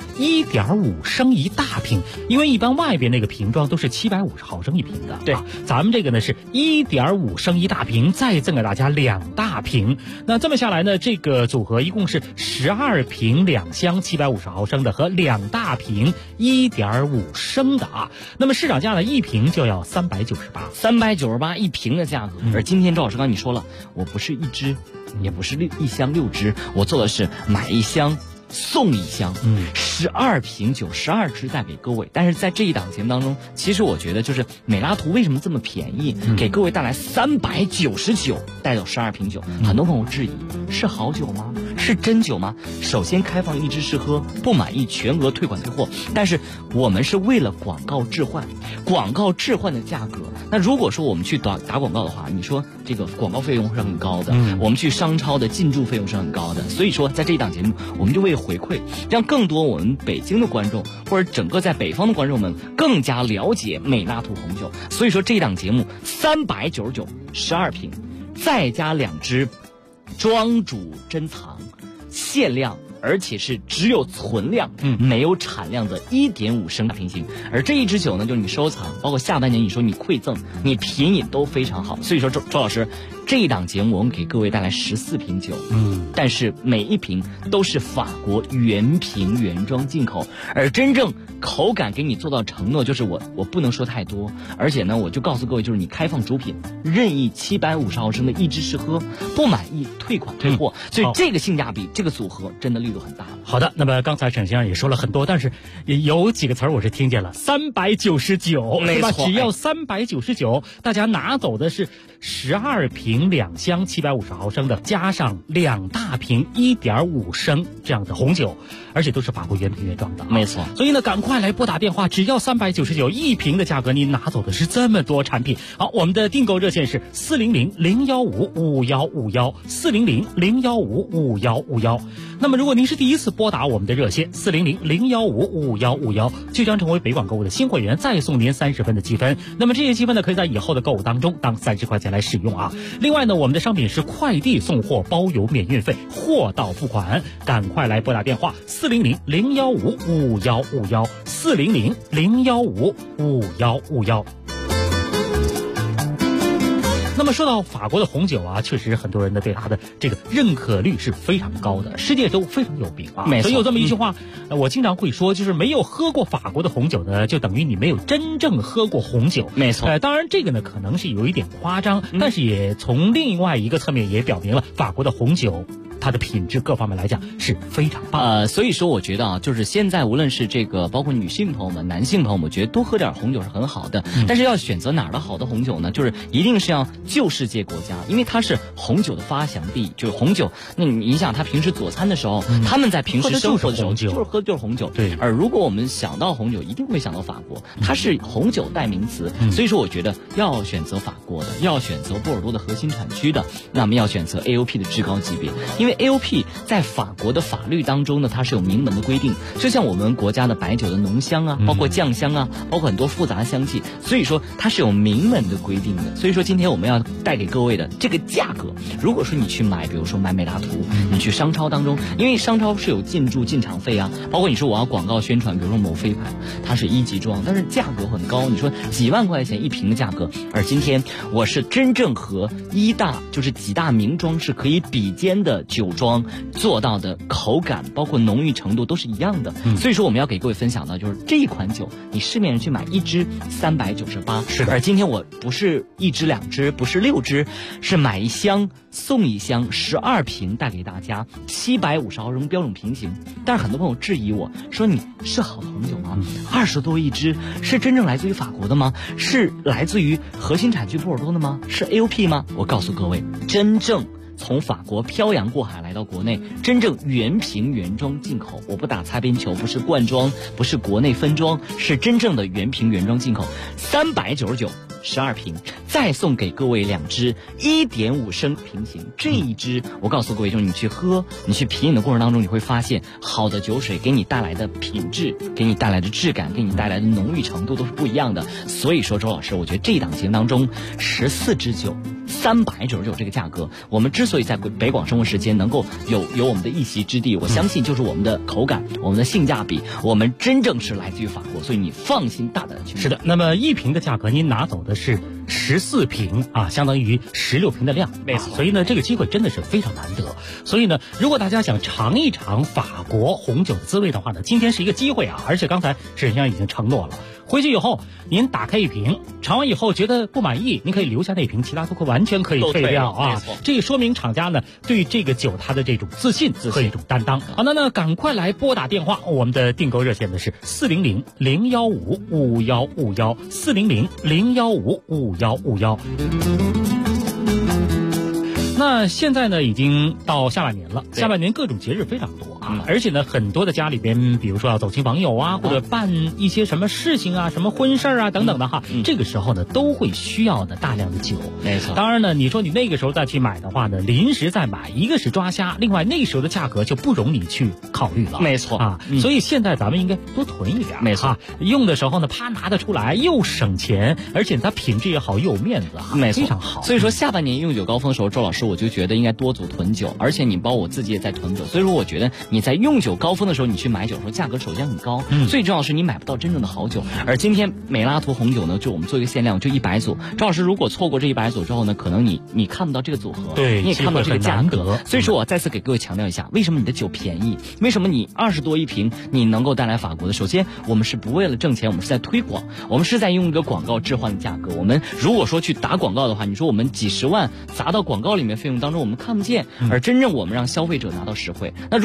1.5 升一大瓶，因为一般外边那个瓶装都是750毫升一瓶的。 对， 咱们这个呢是 1.5 升一大瓶，再赠给大家2大瓶。那这么下来呢，这个组合一共是12瓶2箱750毫升的和2大瓶 1.5 升的啊。那么市场价呢，一瓶就要398 一瓶的价格。而今天周老师刚才你说了，我不是一支，也不是一箱6支，我做的是买一箱送一箱，12瓶酒12支带给各位。但是在这一档节目当中，其实我觉得就是美拉图为什么这么便宜，给各位带来399带走12瓶酒。很多朋友质疑，是好酒吗？是真酒吗？首先开放一支试喝，不满意全额退款退货。但是我们是为了广告置换，广告置换的价格。那如果说我们去打广告的话，你说这个广告费用是很高的，我们去商超的进驻费用是很高的。所以说在这一档节目，我们就为回馈，让更多我们北京的观众或者整个在北方的观众们更加了解美拉图红酒。所以说这一档节目399 12瓶，再加2支庄主珍藏限量，而且是只有存量，没有产量的1.5升大瓶型。而这一支酒呢，就是你收藏，包括下半年你说你馈赠，你品饮都非常好。所以说周老师，这一档节目我们给各位带来14瓶酒，但是每一瓶都是法国原瓶原装进口，而真正口感给你做到承诺，就是我不能说太多，而且呢，我就告诉各位，就是你开放主品，任意750毫升的一支试喝，不满意退款退货。所以这个性价比，这个组合真的力度很大。 好的，那么刚才沈先生也说了很多，但是有几个词儿我是听见了，399， 没错， 只要399，大家拿走的是12瓶瓶2箱750毫升的，加上2大瓶1.5升这样的红酒，而且都是法国原瓶原装的。 没错。 所以呢，赶快来拨打电话，只要399一瓶的价格，你拿走的是这么多产品。好，我们的订购热线是400-015-5151，400-015-5151。那么如果您是第一次拨打我们的热线400-015-5151，就将成为北广购物的新会员，再送您30分的积分。那么这些积分呢，可以在以后的购物当中当30块钱来使用啊。另外呢，我们的商品是快递送货，包邮免运费，货到付款。赶快来拨打电话400-015-5151，400-015-5151。那么说到法国的红酒啊，确实很多人呢对它的这个认可率是非常高的，世界都非常有名啊。 没错。 所以有这么一句话，我经常会说，就是没有喝过法国的红酒呢，就等于你没有真正喝过红酒。 没错。 当然这个呢可能是有一点夸张，但是也从另外一个侧面也表明了法国的红酒它的品质各方面来讲是非常棒。 所以说我觉得啊，就是现在无论是这个包括女性朋友们、男性朋友们，我觉得多喝点红酒是很好的。但是要选择哪儿的好的红酒呢？就是一定是要旧世界国家，因为它是红酒的发祥地。就是红酒，那你想他平时佐餐的时候，他们在平时生活的时候就是喝的就是红酒。 对。 而如果我们想到红酒，一定会想到法国，它是红酒代名词。所以说我觉得要选择法国的，要选择波尔多的核心产区的，那么要选择 AOP 的至高级别，因为 AOP 在法国的法律当中呢，它是有明文的规定，就像我们国家的白酒的浓香啊，包括酱香啊，包括很多复杂的香气，所以说它是有明文的规定的。所以说今天我们要带给各位的这个价格，如果说你去买，比如说买美拉图，你去商超当中，因为商超是有进场费啊，包括你说我要广告宣传，比如说某飞牌，它是1级装，但是价格很高，你说几万块钱一瓶的价格，而今天我是真正和就是几大名庄是可以比肩的酒庄做到的口感，包括浓郁程度都是一样的。所以说我们要给各位分享的就是这一款酒，你市面上去买1支398， 是的。 而今天我不是1支2支，不是6支，是买1箱送1箱，12瓶带给大家，750毫升标准瓶型。但是很多朋友质疑我说，你是好的红酒吗？20多1支，是真正来自于法国的吗？是来自于核心产区波尔多的吗？是 AOP 吗？我告诉各位，真正从法国漂洋过海来到国内，真正原瓶原装进口，我不打擦边球，不是罐装，不是国内分装，是真正的原瓶原装进口，399。12瓶，再送给各位2支1.5升瓶型。这一支我告诉各位，就是你去喝，你去品饮的过程当中，你会发现好的酒水给你带来的品质，给你带来的质感，给你带来的浓郁程度都是不一样的。所以说周老师，我觉得这档节目当中14支酒399这个价格，我们之所以在北广生活时间能够有我们的一席之地，我相信就是我们的口感，我们的性价比，我们真正是来自于法国，所以你放心大胆的去买。 是的，那么1瓶的价格您拿走的是14瓶啊，相当于16瓶的量，没错。所以呢，这个机会真的是非常难得。所以呢，如果大家想尝一尝法国红酒的滋味的话呢，今天是一个机会啊！而且刚才沈先生已经承诺了，回去以后您打开1瓶，尝完以后觉得不满意，您可以留下那瓶，其他都完全可以退掉啊。这个说明厂家呢对这个酒它的这种自信和一种担当。好，那赶快来拨打电话，我们的订购热线呢是400-015-5151，400-015-5151。那现在呢，已经到下半年了，下半年各种节日非常多啊，而且呢，很多的家里边，比如说要走亲访友啊，或者办一些什么事情啊，什么婚事啊等等的哈，这个时候呢，都会需要的大量的酒。 没错。 当然呢，你说你那个时候再去买的话呢，临时再买，一个是抓瞎，另外那时候的价格就不容你去考虑了。 没错啊，所以现在咱们应该多囤一点。 没错， 用的时候呢，啪拿得出来，又省钱，而且它品质也好，又有面子啊， 没错， 非常好。 所以说下半年用酒高峰的时候，周老师我就觉得应该多组囤酒，而且你包括我自己也在囤酒，所以说我觉得你在用酒高峰的时候，你去买酒的时候，价格首先很高，最重要是你买不到真正的好酒。而今天美拉图红酒呢，就我们做一个限量，就100组。周老师如果错过这100组之后呢，可能你看不到这个组合， 对， 你也看不到这个价格。所以说我再次给各位强调一下，为什么你的酒便宜？为什么你20多1瓶你能够带来法国的？首先，我们是不为了挣钱，我们是在推广，我们是在用一个广告置换的价格。我们如果说去打广告的话，你说我们几十万砸到广告里面费用当中，我们看不见，而真正我们让消费者拿到实惠。那如果我进入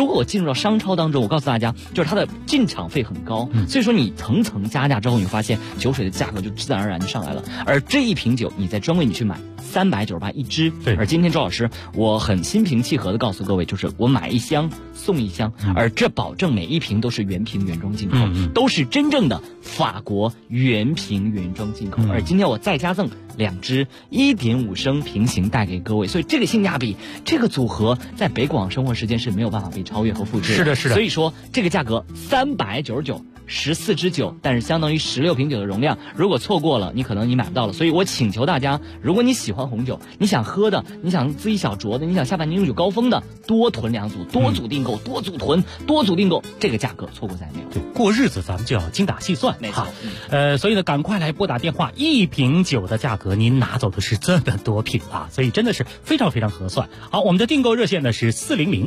入到商超当中，我告诉大家，就是它的进场费很高，所以说你层层加价之后，你发现酒水的价格就自然而然就上来了。而这一瓶酒，你在专柜你去买398一支，对。而今天周老师，我很心平气和的告诉各位，就是我买一箱送一箱，而这保证每一瓶都是原瓶原装进口，都是真正的法国原瓶原装进口。而今天我再加赠2支1.5升平行带给各位，所以这个性价比，这个组合在北广生活时间是没有办法被超越和复制的。 是的，是的。 所以说这个价格399。14支酒，但是相当于16瓶酒的容量。如果错过了，你可能你买不到了。所以我请求大家，如果你喜欢红酒，你想喝的，你想自己小酌的，你想下半年用酒高峰的，多囤2组，多组订购，多组囤，多组订购，这个价格错过再没有。 对，过日子咱们就要精打细算， 没错。 所以呢，赶快来拨打电话，一瓶酒的价格您拿走的是这么多瓶啊，所以真的是非常非常合算。好，我们的订购热线呢是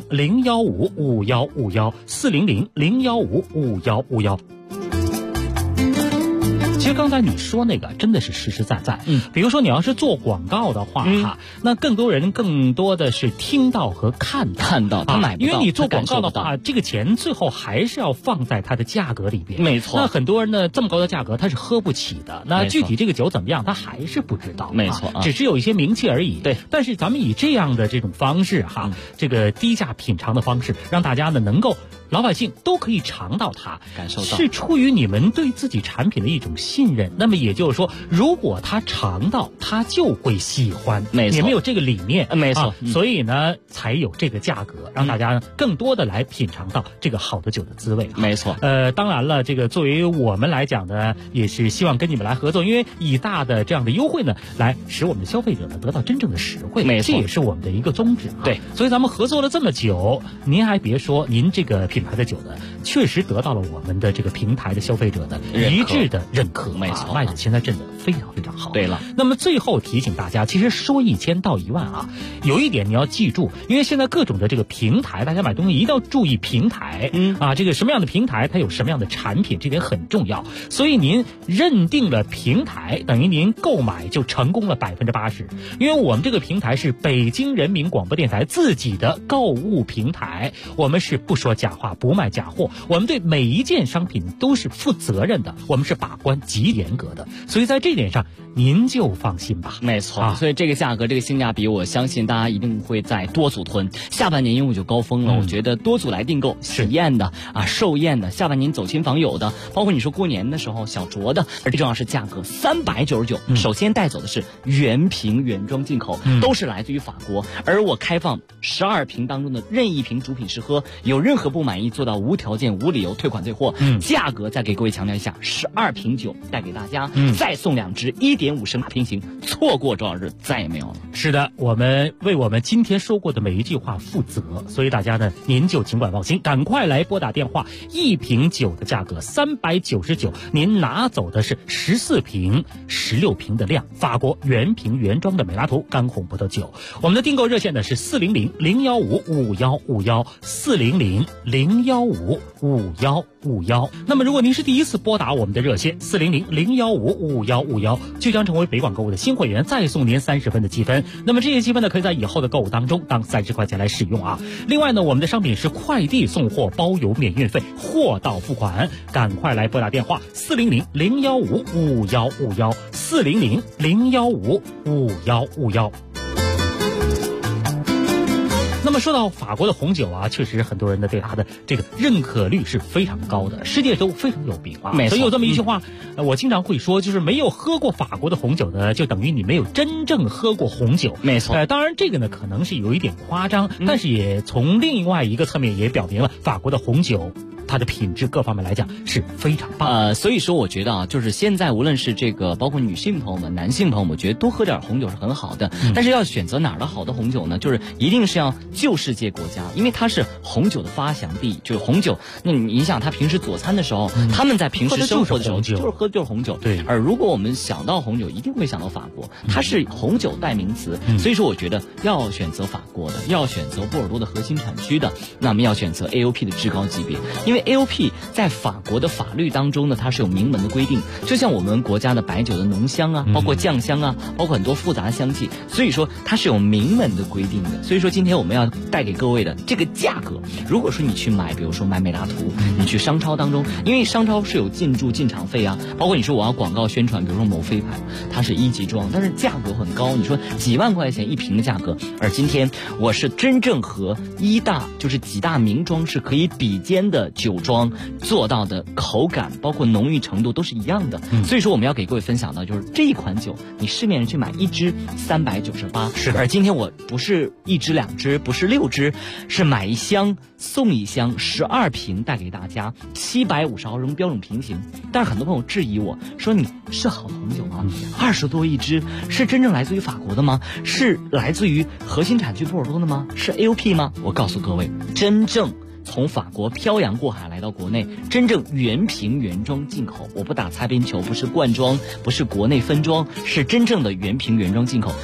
400-015-5151，400-015-5151。其实刚才你说那个真的是实实在在，比如说你要是做广告的话那更多的是听到和看到，他买不到，因为你做广告的话，这个钱最后还是要放在它的价格里边， 没错。 那很多人呢这么高的价格他是喝不起的，那具体这个酒怎么样他还是不知道， 没错， 只是有一些名气而已。 对， 但是咱们以这样的这种方式这个低价品尝的方式，让大家呢能够老百姓都可以尝到它， 感受到， 是出于你们对自己产品的一种信任。那么也就是说，如果他尝到，他就会喜欢。 没错， 你们有这个理念， 没错。 所以呢，才有这个价格，让大家更多的来品尝到这个好的酒的滋味。 没错。 当然了，这个作为我们来讲呢，也是希望跟你们来合作，因为以大的这样的优惠呢，来使我们的消费者呢得到真正的实惠。 没错， 这也是我们的一个宗旨。 对， 所以咱们合作了这么久，您还别说，您这个品牌的酒呢，确实得到了我们的这个平台的消费者的一致的认可。 没错， 卖的现在真的非常非常好。 对了， 那么最后提醒大家，其实说1000到1万有一点你要记住，因为现在各种的这个平台，大家买东西一定要注意平台，这个什么样的平台它有什么样的产品，这点很重要。所以您认定了平台，等于您购买就成功了80%，因为我们这个平台是北京人民广播电台自己的购物平台，我们是不说假话，不卖假货，我们对每一件商品都是负责任的，我们是把关极严格的，所以在这点上您就放心吧。 没错，所以这个价格，这个性价比，我相信大家一定会再多组囤。下半年因为就高峰了，我觉得多组来订购，喜宴的寿宴的，下半年走亲访友的，包括你说过年的时候小酌的，而最重要是价格399，首先带走的是原瓶原装进口，都是来自于法国，而我开放12瓶当中的任意瓶主品试喝，有任何不满意做到无条件无理由退款退货。价格再给各位强调一下，12瓶酒带给大家，再送2支1.5升平行，错过周老师再也没有了。 是的，我们为我们今天说过的每一句话负责，所以大家呢，您就尽管放心，赶快来拨打电话，一瓶酒的价格399，您拿走的是14瓶、16瓶的量，法国原瓶原装的美拉图干红葡萄酒。我们的订购热线呢是400-015-5151，400-015-5151。那么如果您是第一次拨打我们的热线400-015-5151，就将成为北广购物的新会员，再送您30分的积分。那么这些积分呢，可以在以后的购物当中当30块钱来使用啊。另外呢，我们的商品是快递送货，包邮免运费，货到付款。赶快来拨打电话400-015-5151，400-015-5151。那么说到法国的红酒确实很多人呢对它的这个认可率是非常高的，世界都非常有名所以有这么一句话，我经常会说，就是没有喝过法国的红酒呢，就等于你没有真正喝过红酒。 没错。 当然这个呢可能是有一点夸张，但是也从另外一个侧面也表明了法国的红酒它的品质各方面来讲是非常棒。 所以说我觉得就是现在无论是这个包括女性朋友们、男性朋友们，我觉得多喝点红酒是很好的。但是要选择哪儿的好的红酒呢？就是一定是要旧世界国家，因为它是红酒的发祥地。就是红酒，那你想他平时佐餐的时候，他们在平时生活的时候就是喝红酒。 对。 而如果我们想到红酒，一定会想到法国，它是红酒代名词。所以说我觉得要选择法国的，要选择波尔多的核心产区的，那么要选择 AOP 的至高级别，因为为 AOP 在法国的法律当中呢，它是有明文的规定，就像我们国家的白酒的浓香啊，包括酱香啊，包括很多复杂的香气，所以说它是有明文的规定的。所以说今天我们要带给各位的这个价格，如果说你去买，比如说买美拉图，你去商超当中，因为商超是有进驻进场费啊，包括你说我要广告宣传，比如说某飞牌，它是1级装，但是价格很高，你说几万块钱一瓶的价格，而今天我是真正和就是几大名庄是可以比肩的酒庄做到的口感，包括浓郁程度都是一样的。所以说我们要给各位分享的就是这一款酒，你市面上去买1支398， 是的。 而今天我不是1支2支，不是6支，是买1箱送1箱12瓶带给大家，750毫升标准瓶型。但是很多朋友质疑我说，你是好红酒吗？20多1支，是真正来自于法国的吗？是来自于核心产区波尔多的吗？是 AOP 吗？我告诉各位，真正从法国漂洋过海来到国内，真正原瓶原装进口，我不打擦边球，不是罐装，不是国内分装，是真正的原瓶原装进口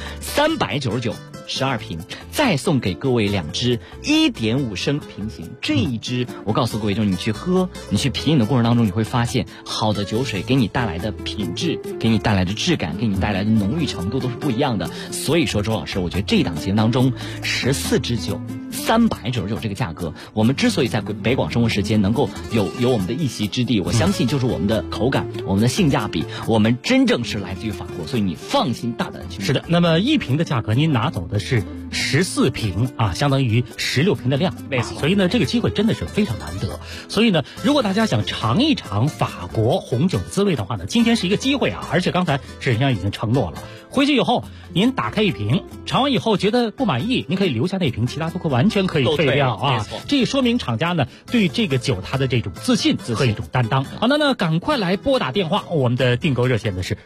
，399。12瓶，再送给各位2支1.5升瓶型。这一支我告诉各位，就是你去喝，你去品饮的过程当中，你会发现好的酒水给你带来的品质，给你带来的质感，给你带来的浓郁程度都是不一样的。所以说周老师，我觉得这档节目当中14支酒399这个价格，我们之所以在北广生活时间能够有我们的一席之地，我相信就是我们的口感，我们的性价比，我们真正是来自于法国，所以你放心大胆的去买。 是的，那么1瓶的价格您拿走的是14瓶啊，相当于16瓶的量，所以呢这个机会真的是非常难得。所以呢，如果大家想尝一尝法国红酒的滋味的话呢，今天是一个机会啊，而且刚才沈先生已经承诺了，回去以后您打开1瓶，尝完以后觉得不满意，您可以留下那瓶，其他都完全可以废掉啊。这也说明厂家呢对这个酒它的这种自信和一种担当。好，那赶快来拨打电话，我们的订购热线呢是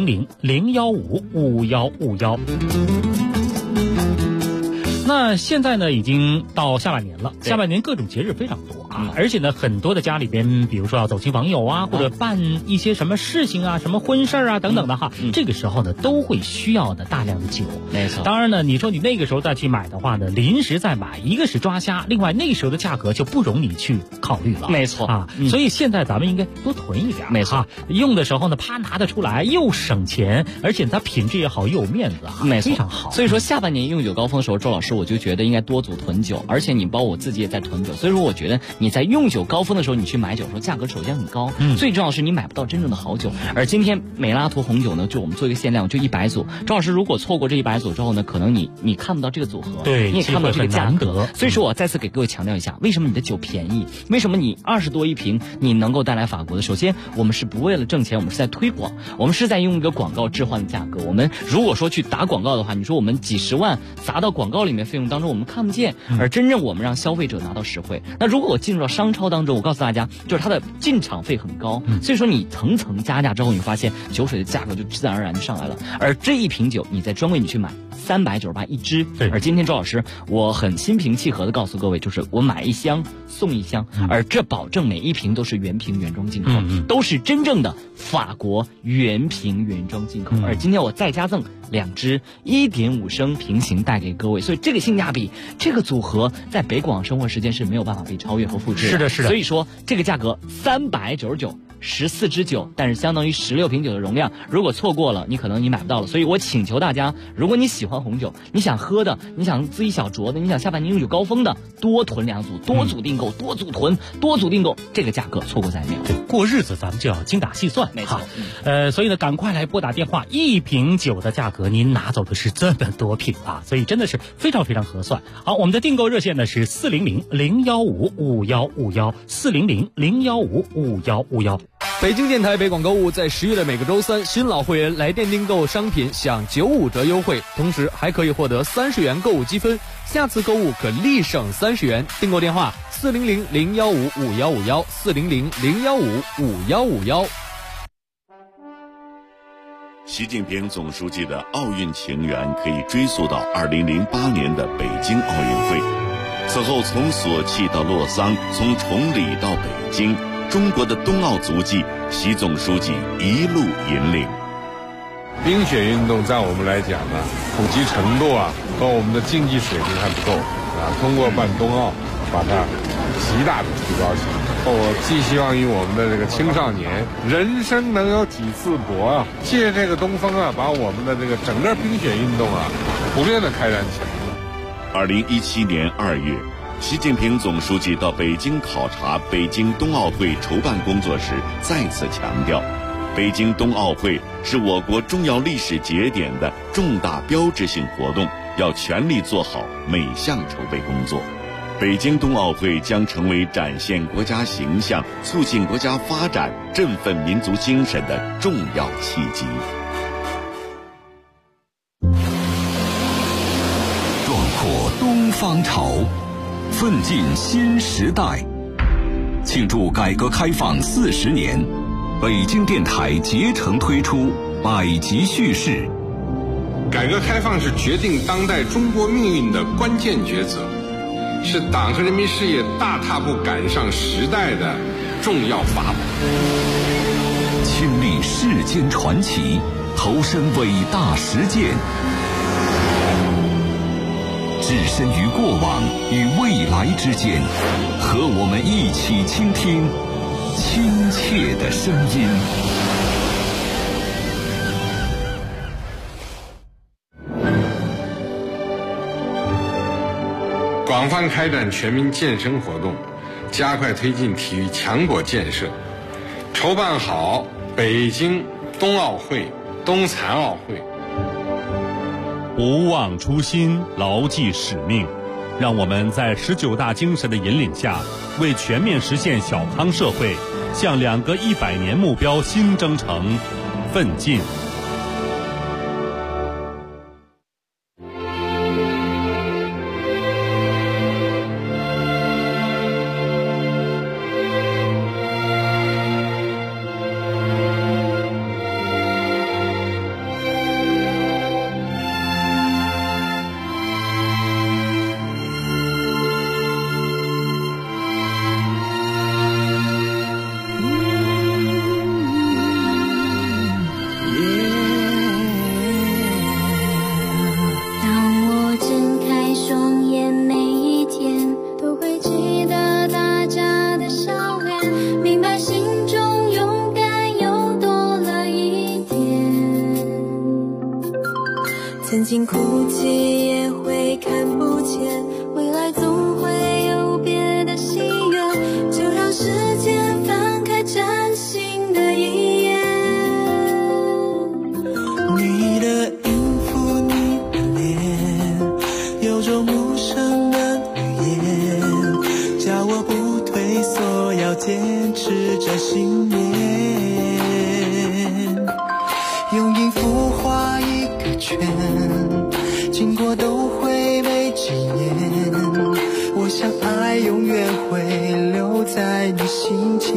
400-015-5151。那现在呢已经到下半年了，下半年各种节日非常多啊，而且呢很多的家里边，比如说要走亲访友啊，或者办一些什么事情啊，什么婚事啊等等的哈，这个时候呢都会需要的大量的酒。 没错。 当然呢，你说你那个时候再去买的话呢，临时再买，一个是抓瞎，另外那时候的价格就不容你去考虑了。 没错啊，所以现在咱们应该多囤一点。 没错， 用的时候呢，啪拿得出来，又省钱，而且它品质也好，又有面子啊， 没错， 非常好。 所以说下半年用酒高峰的时候，周老师我就觉得应该多组囤酒，而且你包括我自己也在囤酒，所以说我觉得你在用酒高峰的时候，你去买酒的时候，价格首先很高，最重要是你买不到真正的好酒。而今天美拉图红酒呢，就我们做一个限量，就100组。周老师如果错过这100组之后呢，可能你看不到这个组合， 对， 你也看不到这个价格。 所以说我再次给各位强调一下，为什么你的酒便宜？为什么你20多1瓶你能够带来法国的？首先，我们是不为了挣钱，我们是在推广，我们是在用一个广告置换的价格。我们如果说去打广告的话，你说我们几十万砸到广告里面费用当中，我们看不见，而真正我们让消费者拿到实惠。那如果我进入到商超当中，我告诉大家，就是它的进场费很高，所以说你层层加价之后，你发现酒水的价格就自然而然就上来了。而这一瓶酒，你在专柜你去买398一支，而今天周老师我很心平气和的告诉各位，就是我买1箱送1箱，而这保证每一瓶都是原瓶原装进口，都是真正的法国原瓶原装进口。而今天我再加赠2支1.5升瓶型带给各位，所以这个性价比，这个组合在北广生活时间是没有办法被超越和复制的。 是的，是的。 所以说这个价格399。14支酒，但是相当于16瓶酒的容量，如果错过了，你可能你买不到了。所以我请求大家，如果你喜欢红酒，你想喝的，你想自己小酌的，你想下半年用酒高峰的，多囤2组，多组订购，多组囤，多组订购，这个价格错过再没有。 过日子咱们就要精打细算， 没错。 所以呢，赶快来拨打电话，1瓶酒的价格您拿走的是这么多瓶啊，所以真的是非常非常合算。好，我们的订购热线呢是400-015-5151，400-015-5151。 北京电台北广购物在10月的每个周三，新老会员来电订购商品享95折优惠，同时还可以获得30元购物积分，下次购物可立省30元。订购电话400-015-5151，400-015-5151。 习近平总书记的奥运情缘可以追溯到2008年的北京奥运会，此后从索契到洛桑，从崇礼到北京，中国的冬奥足迹，习总书记一路引领。 冰雪运动在我们来讲呢，普及程度和我们的竞技水平还不够通过办冬奥，把它极大的提高起来。 我寄希望于我们的这个青少年，人生能有几次搏啊！借这个东风啊，把我们的这个整个冰雪运动啊，普遍的开展起来。 2017年2月，习近平总书记到北京考察北京冬奥会筹办工作时，再次强调，北京冬奥会是我国重要历史节点的重大标志性活动，要全力做好每项筹备工作。北京冬奥会将成为展现国家形象、促进国家发展、振奋民族精神的重要契机。 壮阔东方潮，奋进新时代。庆祝改革开放40年，北京电台竭诚推出百集叙事。 改革开放是决定当代中国命运的关键抉择，是党和人民事业大踏步赶上时代的重要法宝。 亲历世间传奇，投身伟大实践，置身于过往与未来之间，和我们一起倾听亲切的声音。 广泛开展全民健身活动，加快推进体育强国建设，筹办好北京冬奥会、冬残奥会。 不忘初心，牢记使命，让我们在19大精神的引领下，为全面实现小康社会，向2个100年目标新征程奋进。 曾经哭泣也会看不见，未来总会有别的心愿，就让时间翻开崭新的一页。 你的音符，你的脸，有种陌生的语言，叫我不退缩，要坚持着信念，用音符画一个圈，经过都会被纪念，我想爱永远会留在你心间。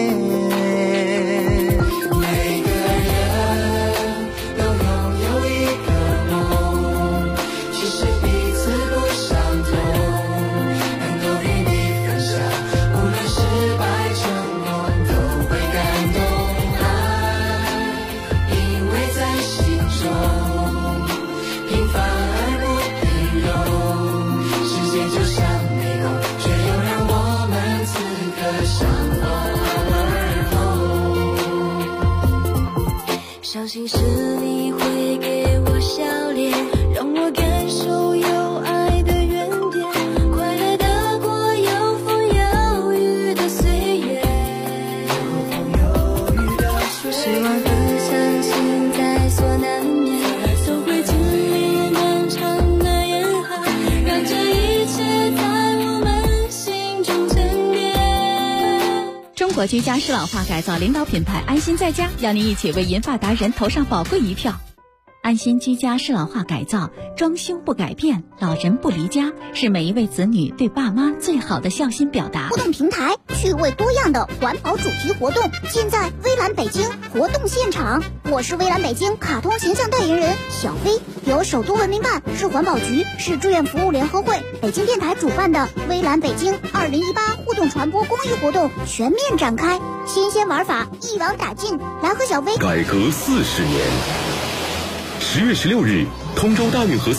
每个人都拥有一个梦，其实彼此不相同，能够与你分享，无论失败成功都会感动。爱因为在心中平凡而不平庸，世界就像美梦，却又让我们此刻相逢而后。相信是你会给我笑脸，让我感受有爱的原点，快乐的过有风有雨的岁月，希望分享现在所难免，都会经历漫长的严寒，让这一切在我们心中沉淀。 中国居家适老化改造领导品牌安心在家，邀您一起为银发达人投上宝贵一票。安心居家适老化改造，装修不改变，老人不离家，是每一位子女对爸妈最好的孝心表达。 互动平台，趣味多样的环保主题活动，尽在微蓝北京活动现场。我是微蓝北京卡通形象代言人小飞，由首都文明办、市环保局、市志愿服务联合会、北京电台主办的微蓝北京2018互动传播公益活动全面展开，新鲜玩法一网打尽，来和小飞改革40年。10月16日，通州大运河